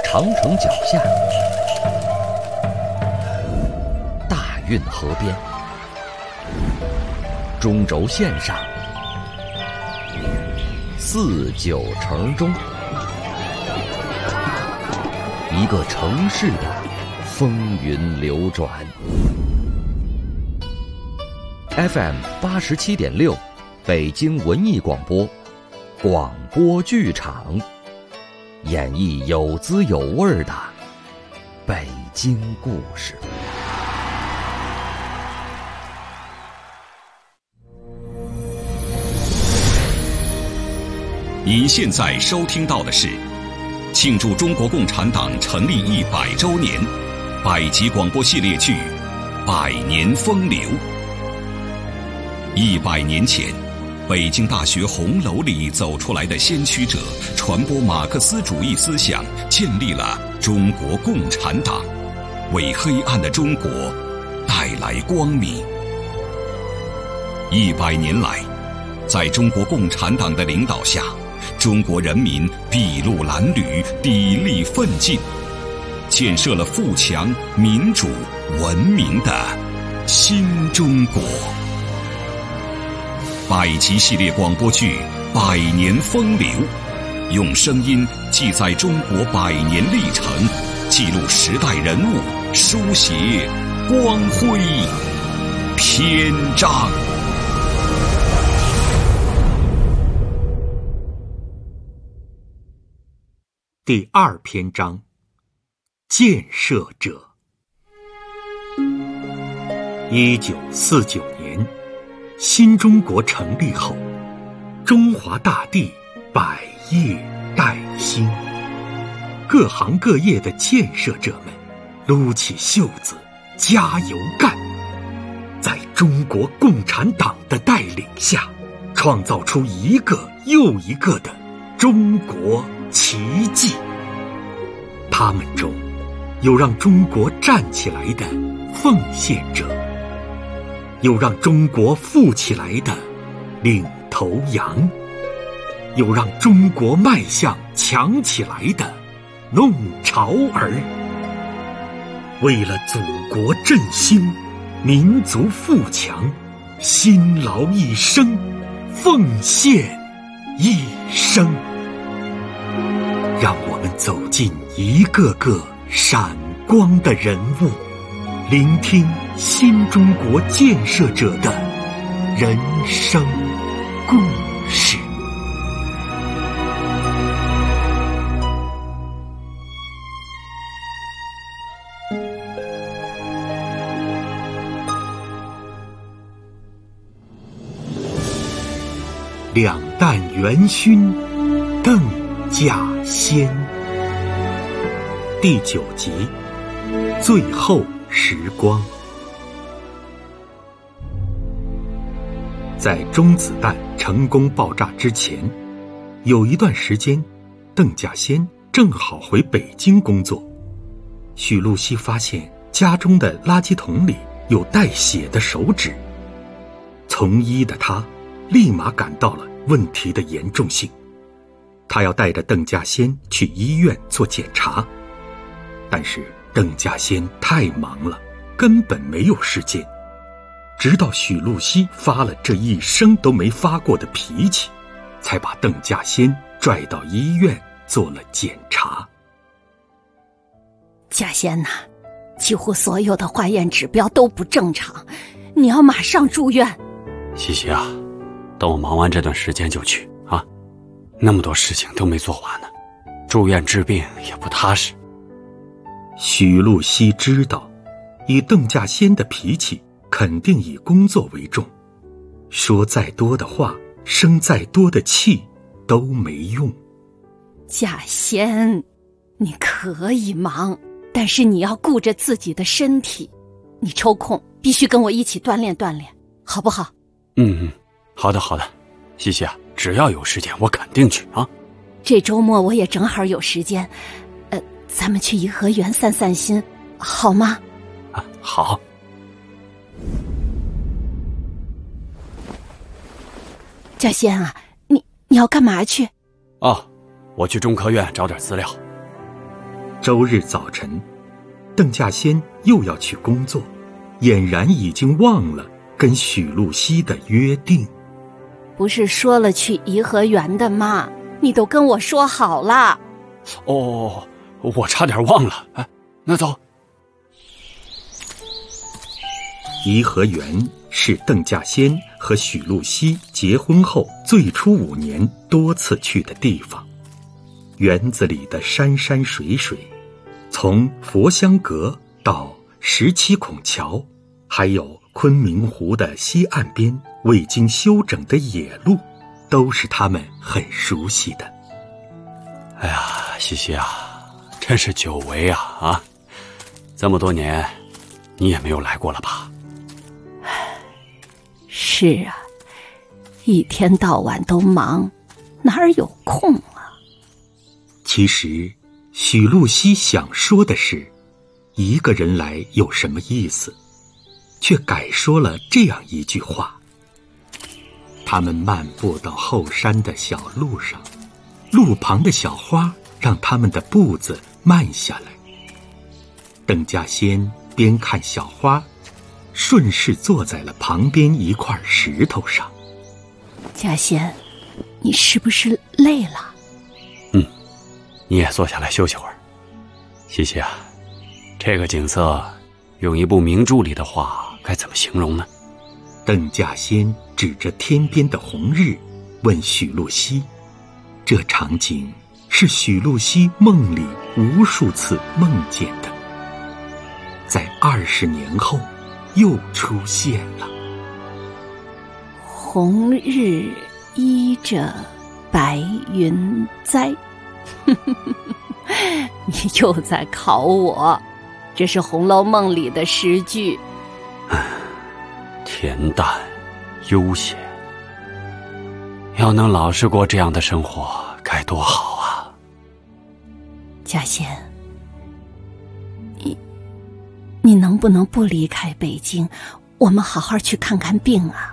长城脚下，大运河边，中轴线上，四九城中，一个城市的风云流转。FM 87.6，北京文艺广播，广播剧场，演绎有滋有味的北京故事。 您现在收听到的是庆祝中国共产党成立100周年百集广播系列剧《百年风流》。100年前，北京大学红楼里走出来的先驱者，传播马克思主义思想，建立了中国共产党，为黑暗的中国带来光明。100年来，在中国共产党的领导下，中国人民筚路蓝缕，砥砺奋进，建设了富强、民主、文明的新中国。百集系列广播剧《百年风流》，用声音记载中国100年历程，记录时代人物，书写光辉篇章。 第2篇章，建设者。1949年，新中国成立后，中华大地百业待兴，各行各业的建设者们撸起袖子加油干，在中国共产党的带领下，创造出一个又一个的中国奇迹。他们中有让中国站起来的奉献者，有让中国富起来的领头羊，有让中国迈向强起来的弄潮儿。为了祖国振兴，民族富强，辛劳一生，奉献一生。让我们走进一个个闪光的人物，聆听新中国建设者的人生故事。两弹元勋邓稼先，第9集，最后时光。在中子弹成功爆炸之前，有一段时间，邓稼先正好回北京工作。许露西发现家中的垃圾桶里有带血的手指，从医的他立马感到了问题的严重性。他要带着邓稼先去医院做检查，但是邓稼先太忙了，根本没有时间。直到许露西发了这一生都没发过的脾气，才把邓稼先拽到医院做了检查。 稼先呐，几乎所有的化验指标都不正常，你要马上住院。 西西啊，等我忙完这段时间就去啊，那么多事情都没做完呢，住院治病也不踏实。 许露西知道，以邓稼先的脾气，肯定以工作为重，说再多的话，生再多的气都没用。 稼先，你可以忙，但是你要顾着自己的身体，你抽空必须跟我一起锻炼锻炼，好不好？ 好的好的，西西啊，只要有时间我肯定去啊。 这周末我也正好有时间，咱们去颐和园散散心，好吗？ 啊，好。 稼先啊，你要干嘛去？ 哦，我去中科院找点资料。 周日早晨，邓稼先又要去工作，俨然已经忘了跟许露西的约定。 不是说了去颐和园的吗？你都跟我说好了。 哦，我差点忘了。哎，那走。 颐和园是邓稼先和许露西结婚后最初5年多次去的地方。园子里的山山水水，从佛香阁到17孔桥，还有昆明湖的西岸边未经修整的野路，都是他们很熟悉的。 哎呀，西西啊，真是久违啊！这么多年，你也没有来过了吧？ 是啊，一天到晚都忙，哪儿有空啊？ 其实，许露西想说的是，一个人来有什么意思，却改说了这样一句话。他们漫步到后山的小路上，路旁的小花让他们的步子慢下来。邓稼先边看小花，顺势坐在了旁边一块石头上。 稼先，你是不是累了？ 你也坐下来休息会儿。西西啊，这个景色用一部名著里的话该怎么形容呢？ 邓稼先指着天边的红日问许露西，这场景是许露西梦里无数次梦见的，在20年后又出现了。 红日依着白云栽。你又在考我，这是《红楼梦》里的诗句。 恬淡悠闲，要能老是过这样的生活该多好啊！ 稼先，你能不能不离开北京，我们好好去看看病啊？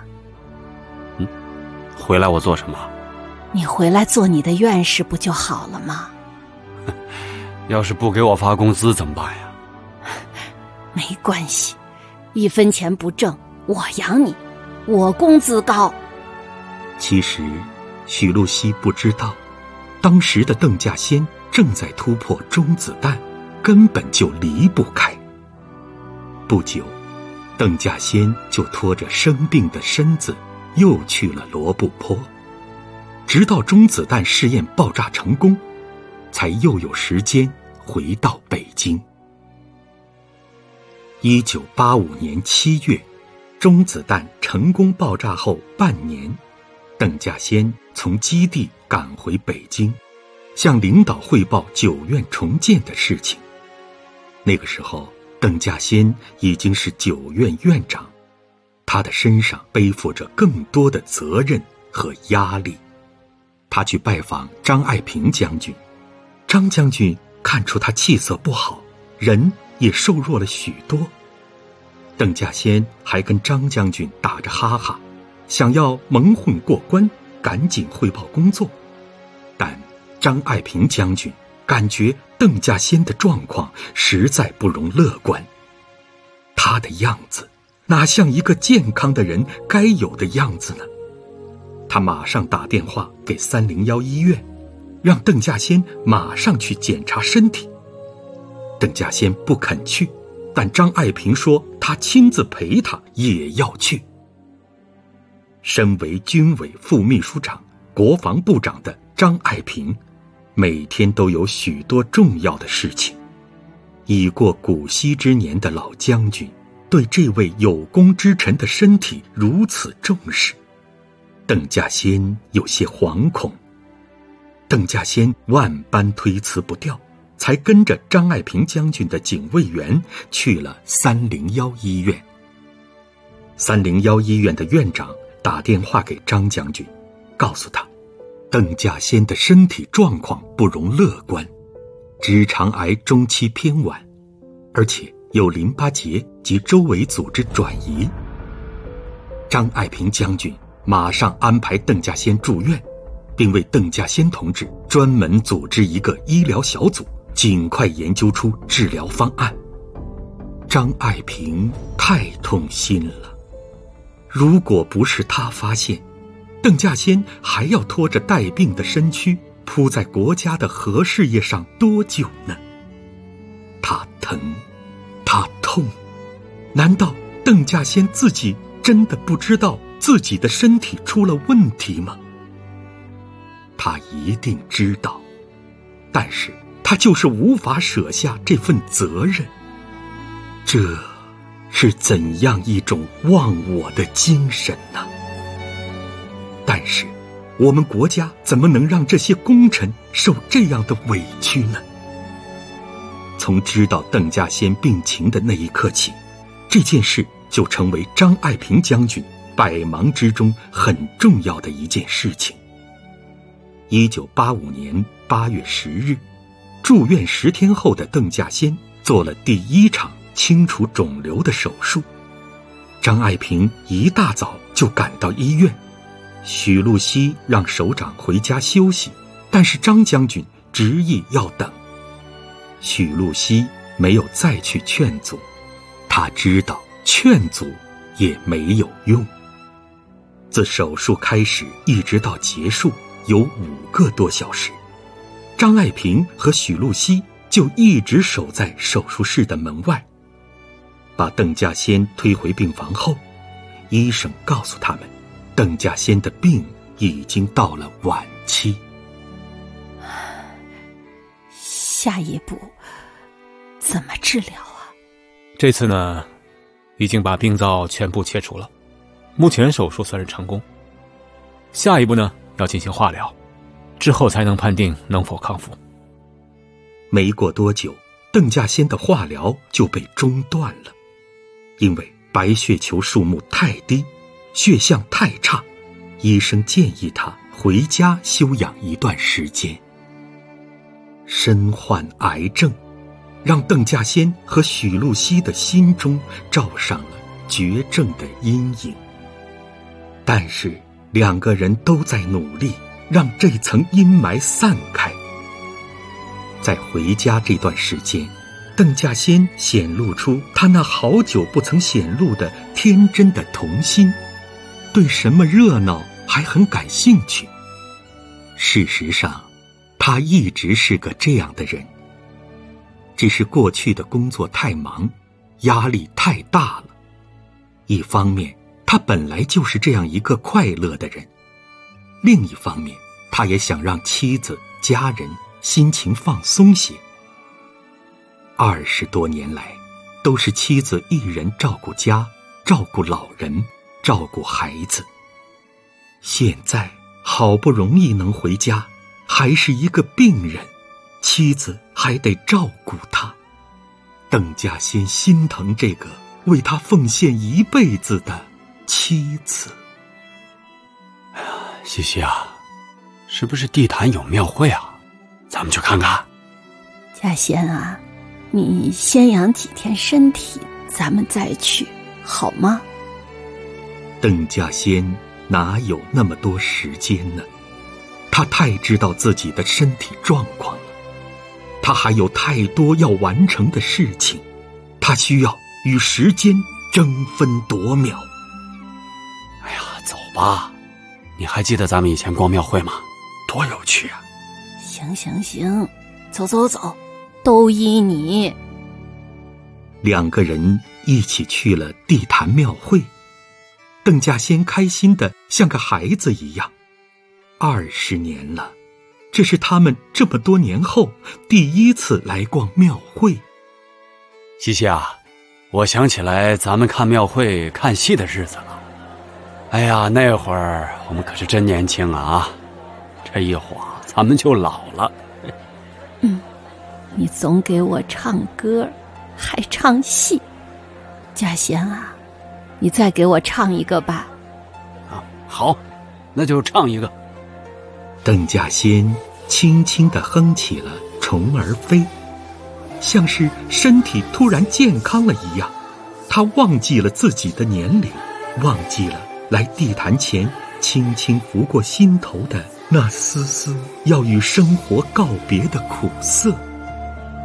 回来我做什么？ 你回来做你的院士不就好了吗？ 要是不给我发工资怎么办呀？ 没关系，1分钱不挣，我养你，我工资高。 其实许露西不知道，当时的邓稼先正在突破中子弹，根本就离不开。不久，邓稼先就拖着生病的身子又去了罗布泊，直到中子弹试验爆炸成功，才又有时间回到北京。1985年7月，中子弹成功爆炸后半年，邓稼先从基地赶回北京，向领导汇报9院重建的事情。那个时候，邓稼先已经是9院院长，他的身上背负着更多的责任和压力。他去拜访张爱萍将军，张将军看出他气色不好，人也瘦弱了许多。邓稼先还跟张将军打着哈哈，想要蒙混过关，赶紧汇报工作。但张爱萍将军感觉邓稼先的状况实在不容乐观，他的样子哪像一个健康的人该有的样子呢？他马上打电话给301医院，让邓稼先马上去检查身体。邓稼先不肯去，但张爱萍说他亲自陪他也要去。身为军委副秘书长、国防部长的张爱萍，每天都有许多重要的事情。已过古稀之年的老将军，对这位有功之臣的身体如此重视，邓稼先有些惶恐。邓稼先万般推辞不掉，才跟着张爱萍将军的警卫员去了301医院。301医院的院长打电话给张将军，告诉他，邓稼先的身体状况不容乐观，直肠癌中期偏晚，而且有淋巴结及周围组织转移。张爱萍将军马上安排邓稼先住院，并为邓稼先同志专门组织一个医疗小组， 尽快研究出治疗方案。张爱萍太痛心了，如果不是他发现，邓稼先还要拖着带病的身躯扑在国家的核事业上多久呢？他疼，他痛，难道邓稼先自己真的不知道自己的身体出了问题吗？他一定知道，但是他就是无法舍下这份责任。这是怎样一种忘我的精神呢？但是我们国家怎么能让这些功臣受这样的委屈呢？从知道邓稼先病情的那一刻起，这件事就成为张爱萍将军百忙之中很重要的一件事情。1985年8月10日，住院10天后的邓稼先做了第1场清除肿瘤的手术。张爱萍一大早就赶到医院，许露西让首长回家休息，但是张将军执意要等。许露西没有再去劝阻，他知道劝阻也没有用。自手术开始一直到结束有5个多小时，张爱萍和许露西就一直守在手术室的门外。把邓稼先推回病房后，医生告诉他们，邓稼先的病已经到了晚期。 下一步怎么治疗啊？ 这次呢，已经把病灶全部切除了，目前手术算是成功。下一步呢，要进行化疗，之后才能判定能否康复。 没过多久，邓稼先的化疗就被中断了，因为白血球数目太低，血象太差，医生建议他回家休养一段时间。身患癌症，让邓稼先和许露西的心中罩上了绝症的阴影。但是2个人都在努力让这层阴霾散开。在回家这段时间，邓稼先显露出他那好久不曾显露的天真的童心，对什么热闹还很感兴趣。事实上，他一直是个这样的人，只是过去的工作太忙，压力太大了。一方面，他本来就是这样一个快乐的人；另一方面，他也想让妻子、家人心情放松些。20多年来，都是妻子一人照顾家，照顾老人，照顾孩子。现在好不容易能回家，还是一个病人，妻子还得照顾他。邓稼先心疼这个为他奉献一辈子的妻子。 西西啊，是不是地坛有庙会啊？咱们去看看。 稼先啊，你先养几天身体，咱们再去，好吗？ 邓稼先哪有那么多时间呢？他太知道自己的身体状况了，他还有太多要完成的事情，他需要与时间争分夺秒。 哎呀，走吧，你还记得咱们以前逛庙会吗？多有趣啊！ 行，走，都依你。 2个人一起去了地坛庙会，邓稼先开心的像个孩子一样。20年了，这是他们这么多年后第1次来逛庙会。 西西啊，我想起来咱们看庙会看戏的日子了。哎呀，那会儿我们可是真年轻啊，这一晃咱们就老了。 你总给我唱歌，还唱戏。稼先啊，你再给我唱一个吧。 啊，好，那就唱一个。 邓稼先轻轻地哼起了《虫儿飞》，像是身体突然健康了一样。他忘记了自己的年龄，忘记了来地坛前轻轻拂过心头的那丝丝要与生活告别的苦涩。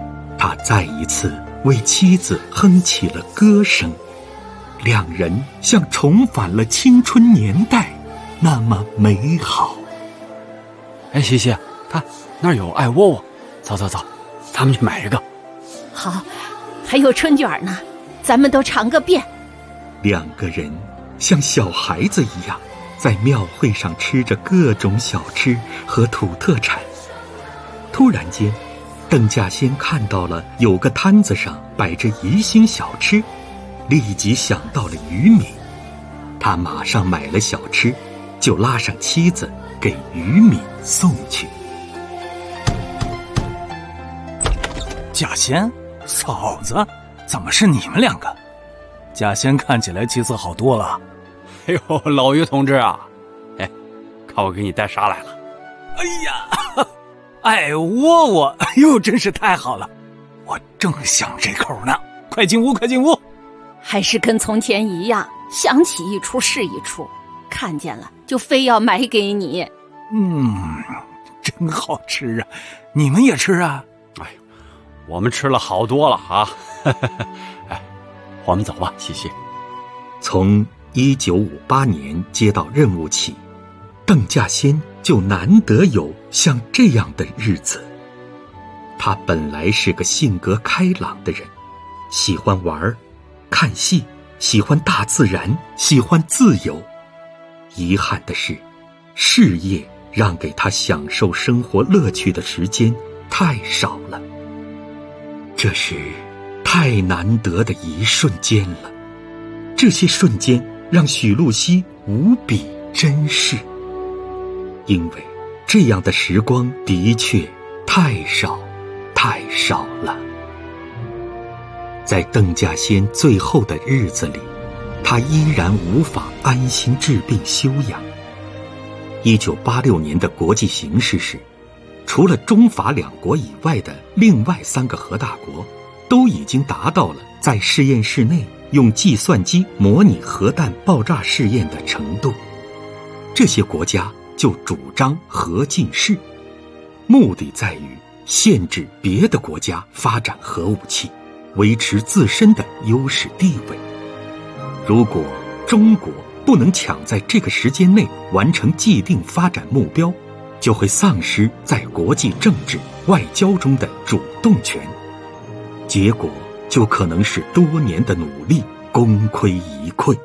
他再一次为妻子哼起了歌声，两人像重返了青春年代，那么美好。 哎，西西，看那儿有艾窝窝，走走走，咱们去买一个。 好，还有春卷呢，咱们都尝个遍。 两个人像小孩子一样，在庙会上吃着各种小吃和土特产。突然间，邓稼先看到了有个摊子上摆着宜兴小吃，立即想到了于敏。他马上买了小吃，就拉上妻子给于敏送去。 稼先，嫂子，怎么是你们两个？稼先看起来气色好多了。 哎呦，老于同志啊，哎，看我给你带啥来了？ 哎呀，艾窝窝，哎呦，真是太好了，我正想这口呢。快进屋，快进屋。 还是跟从前一样，想起一出是一出，看见了就非要买给你。 真好吃啊！你们也吃啊？ 哎呦，我们吃了好多了啊！哎，我们走吧，西西。 从1958年接到任务起，邓稼先就难得有像这样的日子。他本来是个性格开朗的人，喜欢玩、看戏，喜欢大自然，喜欢自由。遗憾的是，事业让给他享受生活乐趣的时间太少了。这是太难得的一瞬间了，这些瞬间让许露西无比珍视，因为这样的时光的确太少太少了。在邓稼先最后的日子里，他依然无法安心治病休养。1986年的国际形势是，除了中法两国以外的另外3个核大国都已经达到了在实验室内用计算机模拟核弹爆炸试验的程度。这些国家就主张核禁试，目的在于限制别的国家发展核武器，维持自身的优势地位。如果中国不能抢在这个时间内完成既定发展目标，就会丧失在国际政治、外交中的主动权，结果就可能是多年的努力功亏一篑。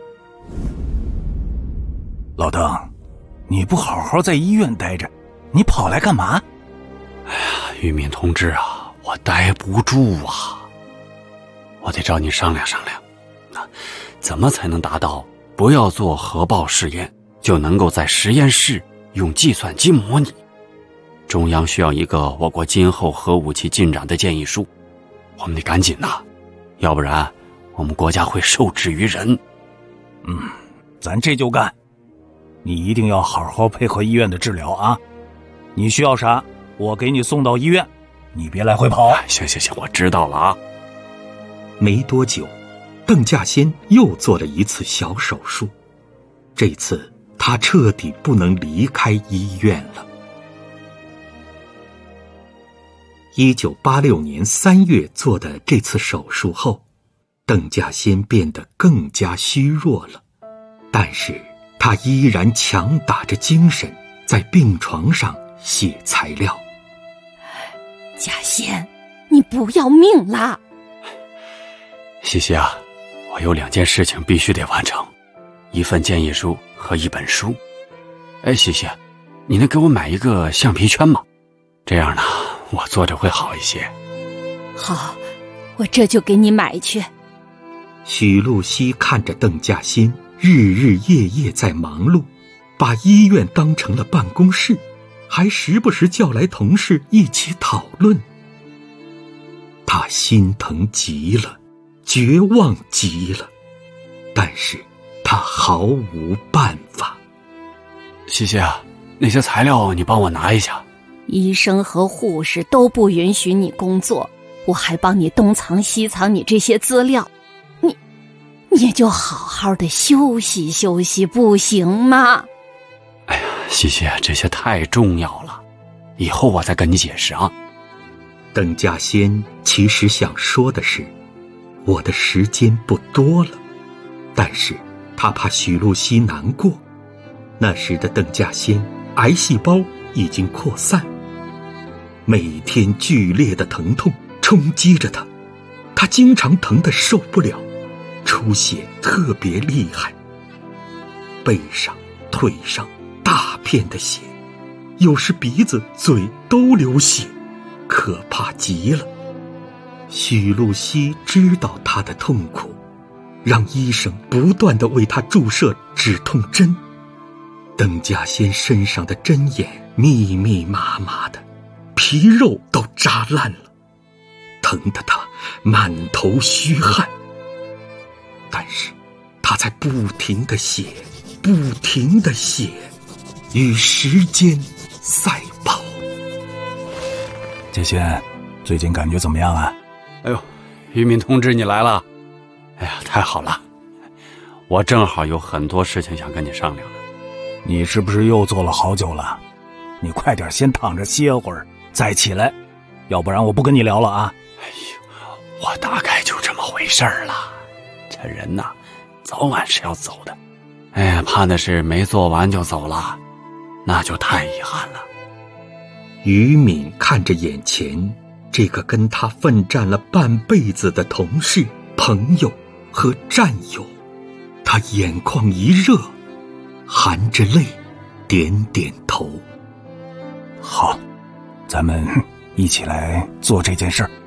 老邓，你不好好在医院待着，你跑来干嘛？ 哎呀，于敏同志啊，我待不住啊，我得找你商量商量，怎么才能达到不要做核爆试验就能够在实验室用计算机模拟？中央需要一个我国今后核武器进展的建议书，我们得赶紧呐，要不然我们国家会受制于人。 咱这就干。你一定要好好配合医院的治疗啊！你需要啥，我给你送到医院，你别来回跑。 行，我知道了啊。 没多久，邓稼先又做了一次小手术，这次他彻底不能离开医院了。1986年3月做的这次手术后，邓稼先变得更加虚弱了，但是他依然强打着精神，在病床上写材料。 稼先，你不要命啦！ 西西啊，我有2件事情必须得完成，1份建议书和1本书。哎，西西，你能给我买一个橡皮圈吗？这样呢，我做着会好一些。 好，我这就给你买去。 许露西看着邓稼先日日夜夜在忙碌，把医院当成了办公室，还时不时叫来同事一起讨论。他心疼极了，绝望极了，但是他毫无办法。 西西啊，那些材料你帮我拿一下。 医生和护士都不允许你工作，我还帮你东藏西藏你这些资料，你就好好的休息休息，不行吗？ 哎呀，西西，这些太重要了，以后我再跟你解释啊。 邓稼先其实想说的是，我的时间不多了，但是他怕许露西难过。那时的邓稼先癌细胞已经扩散，每天剧烈的疼痛冲击着他，他经常疼得受不了，出血特别厉害，背上、腿上大片的血，有时鼻子、嘴都流血，可怕极了。许露西知道他的痛苦，让医生不断地为他注射止痛针。邓稼先身上的针眼密密麻麻的，皮肉都扎烂了，疼得他满头虚汗。但是他在不停地写，不停地写，与时间赛跑。 稼先，最近感觉怎么样啊？ 哎呦，于敏同志你来了！哎呀，太好了，我正好有很多事情想跟你商量呢。 你是不是又坐了好久了？你快点先躺着歇会儿，再起来，要不然我不跟你聊了啊！ 哎呦，我大概就这么回事了。这人呐，早晚是要走的。哎呀，怕的是没做完就走了，那就太遗憾了。 于敏看着眼前这个跟他奋战了半辈子的同事、朋友和战友，他眼眶一热，含着泪点点头。 好，咱们一起来做这件事儿。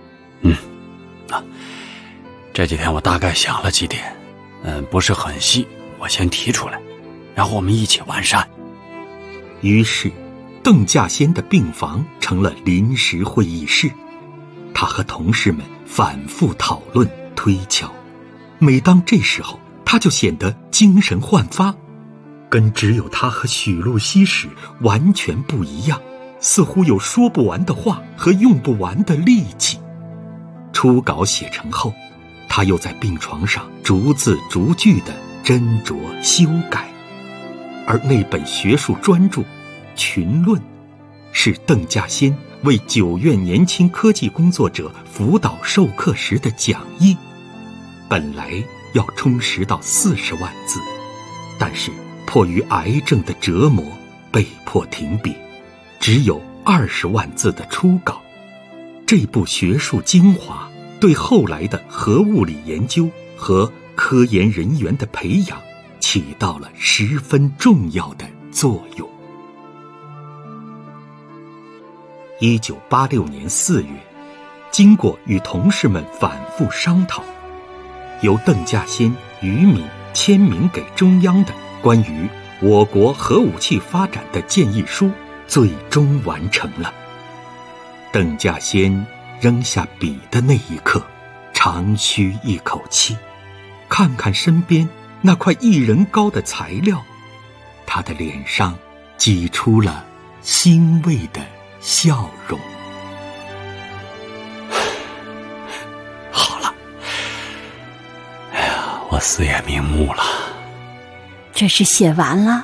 这几天我大概想了几点，不是很细，我先提出来，然后我们一起完善。 于是邓稼先的病房成了临时会议室，他和同事们反复讨论推敲，每当这时候他就显得精神焕发，跟只有他和许露西时完全不一样，似乎有说不完的话和用不完的力气。初稿写成后，他又在病床上逐字逐句地斟酌修改，而那本学术专著《群论》是邓稼先为9院年轻科技工作者辅导授课时的讲义，本来要充实到40万字，但是迫于癌症的折磨被迫停笔，只有20万字的初稿。这部学术精华对后来的核物理研究和科研人员的培养起到了十分重要的作用。1986年4月，经过与同事们反复商讨，由邓稼先、于敏签名给中央的关于我国核武器发展的建议书最终完成了。邓稼先扔下笔的那一刻，长吁一口气，看看身边那块1人高的材料，他的脸上挤出了欣慰的笑容。 好了，哎呀，我死也瞑目了。 这是写完了？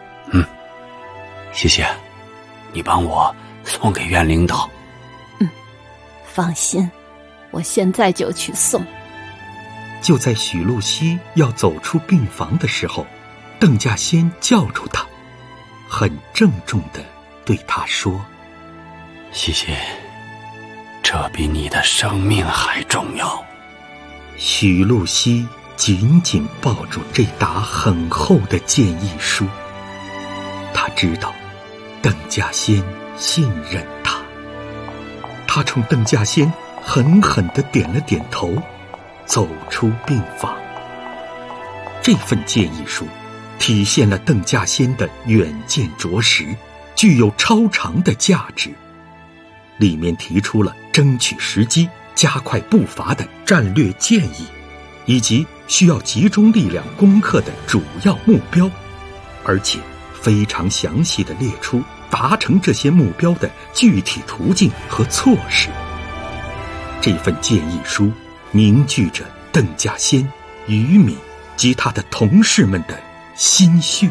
谢谢，你帮我送给院领导。 放心，我现在就去送。 就在许露西要走出病房的时候，邓稼先叫住他，很郑重地对他说： 谢谢，这比你的生命还重要。 许露西紧紧抱住这沓很厚的建议书，他知道邓稼先信任他。他冲邓稼先狠狠地点了点头，走出病房。这份建议书体现了邓稼先的远见卓识，具有超长的价值。里面提出了争取时机、加快步伐的战略建议，以及需要集中力量攻克的主要目标，而且非常详细地列出达成这些目标的具体途径和措施。这份建议书凝聚着邓稼先、于敏及他的同事们的心血，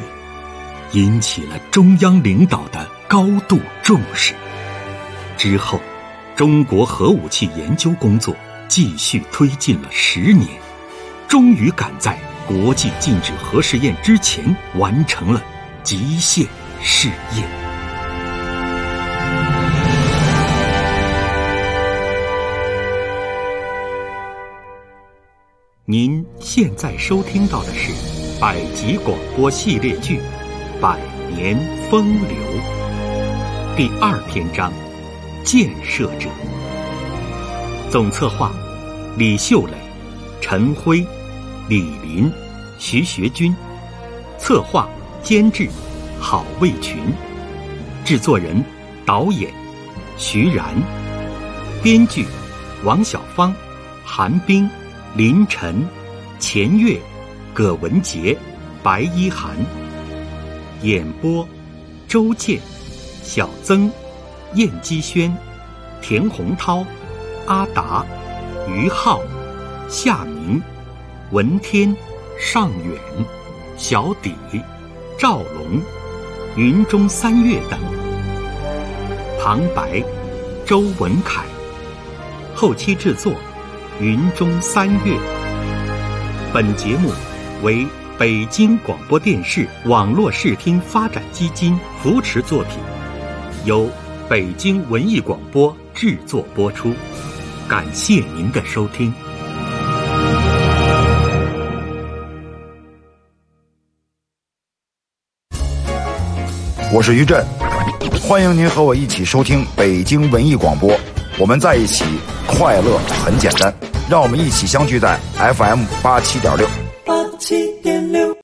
引起了中央领导的高度重视。之后， 中国核武器研究工作继续推进了10年，终于赶在国际禁止核试验之前完成了极限试验。您现在收听到的是百集广播系列剧《百年风流》第2篇章《建设者》。总策划李秀磊、陈辉、李林、徐学军，策划监制郝卫群，制作人导演徐然，编剧王小芳、韩冰、林晨、钱月、葛文杰、白一涵，演播周健、小曾、燕基轩、田洪涛、阿达、于浩、夏明、文天、尚远、小底、赵龙、云中三月等。旁白周文凯，后期制作云中三月。本节目为北京广播电视网络视听发展基金扶持作品，由北京文艺广播制作播出。感谢您的收听。 我是于震，欢迎您和我一起收听北京文艺广播，我们在一起，快乐很简单，让我们一起相聚在 FM 87.6。 87.6。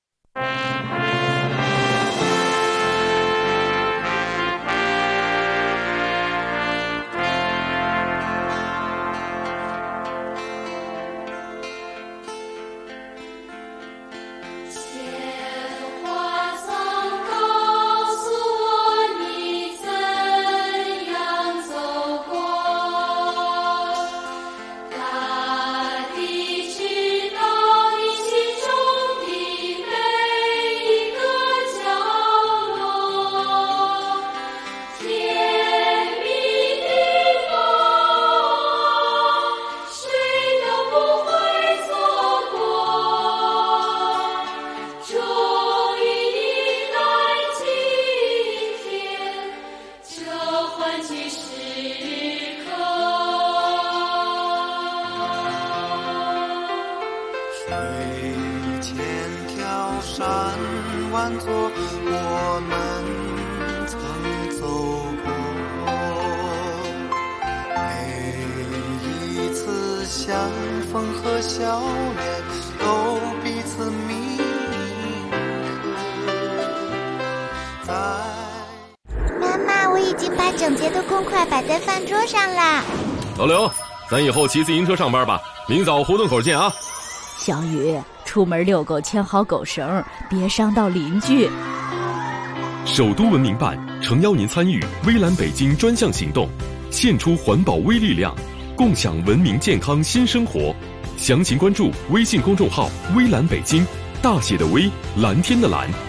老刘，咱以后骑自行车上班吧，明早胡同口见啊。 小雨，出门遛狗牵好狗绳，别伤到邻居。 首都文明办诚邀您参与微蓝北京专项行动，献出环保微力量，共享文明健康新生活。详情关注微信公众号微蓝北京，大写的微，蓝天的蓝。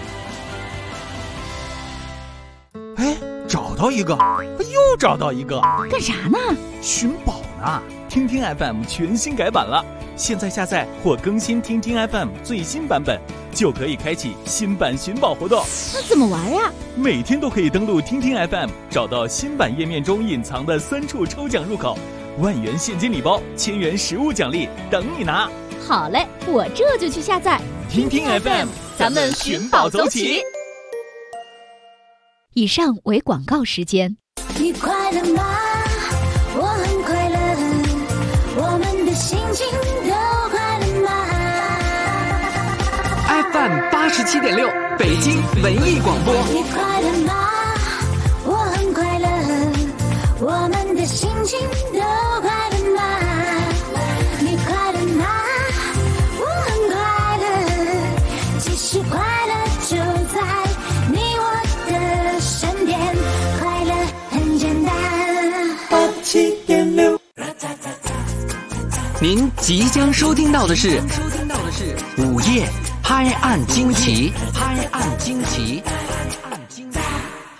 哎，找到一个，又找到一个， 干啥呢？ 寻宝呢。听听 FM 全新改版了，现在下载或更新听听 FM 最新版本，就可以开启新版寻宝活动。 那怎么玩呀？ 每天都可以登录听听 FM， 找到新版页面中隐藏的3处抽奖入口，10000元现金礼包，1000元实物奖励等你拿。 好嘞，我这就去下载听听 FM， 咱们寻宝走起。 以上为广告时间。 你快乐吗？我很快乐，我们的心情都快乐吗 ？FM 87.6，北京文艺广播。 你快乐吗？我很快乐，我们的心情都快乐吗？你快乐吗？我很快乐，其实快乐就在你我的身边，快乐很简单。87.6。 您即将收听到的是午夜拍案惊奇，拍案惊奇。